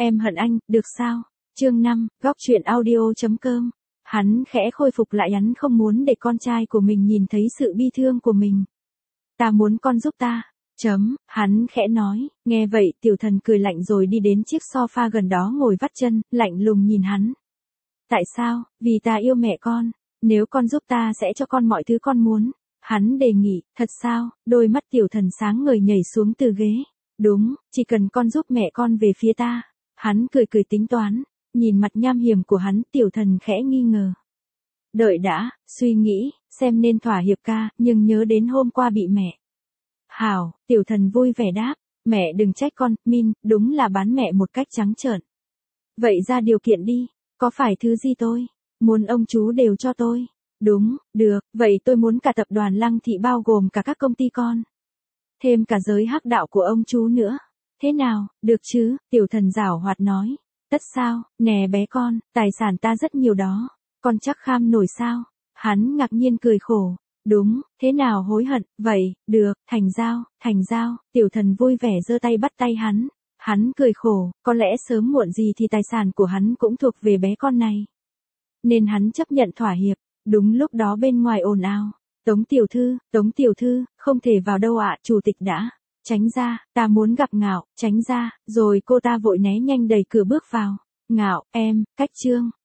em hận anh, được sao? Chương 5, góc truyện audio.com. Hắn khẽ khôi phục lại, hắn không muốn để con trai của mình nhìn thấy sự bi thương của mình. Ta muốn con giúp ta. Hắn khẽ nói. Nghe vậy Tiểu Thần cười lạnh rồi đi đến chiếc sofa gần đó ngồi vắt chân, lạnh lùng nhìn hắn. Tại sao? Vì ta yêu mẹ con. Nếu con giúp ta sẽ cho con mọi thứ con muốn. Hắn đề nghị. Thật sao? Đôi mắt Tiểu Thần sáng ngời nhảy xuống từ ghế. Đúng, chỉ cần con giúp mẹ con về phía ta. Hắn cười cười tính toán. Nhìn mặt nham hiểm của hắn, Tiểu Thần khẽ nghi ngờ. Đợi đã, suy nghĩ, xem nên thỏa hiệp ca, nhưng nhớ đến hôm qua bị mẹ. Hảo, Tiểu Thần vui vẻ đáp. Mẹ đừng trách con, Min, đúng là bán mẹ một cách trắng trợn. Vậy ra điều kiện đi, có phải thứ gì tôi muốn ông chú đều cho tôi? Đúng, được, vậy tôi muốn cả tập đoàn Lăng Thị bao gồm cả các công ty con. Thêm cả giới hắc đạo của ông chú nữa. Thế nào, được chứ? Tiểu Thần giảo hoạt nói. Tất sao, nè bé con, tài sản ta rất nhiều đó. Con chắc kham nổi sao? Hắn ngạc nhiên cười khổ. Đúng, thế nào hối hận, vậy, được, thành giao, Tiểu Thần vui vẻ giơ tay bắt tay hắn. Hắn cười khổ, có lẽ sớm muộn gì thì tài sản của hắn cũng thuộc về bé con này. Nên hắn chấp nhận thỏa hiệp. Đúng lúc đó bên ngoài ồn ào. Tống tiểu thư, không thể vào đâu ạ, chủ tịch đã. Tránh ra, ta muốn gặp Ngạo, tránh ra, rồi cô ta vội né nhanh đẩy cửa bước vào. Ngạo, em, cách Trương.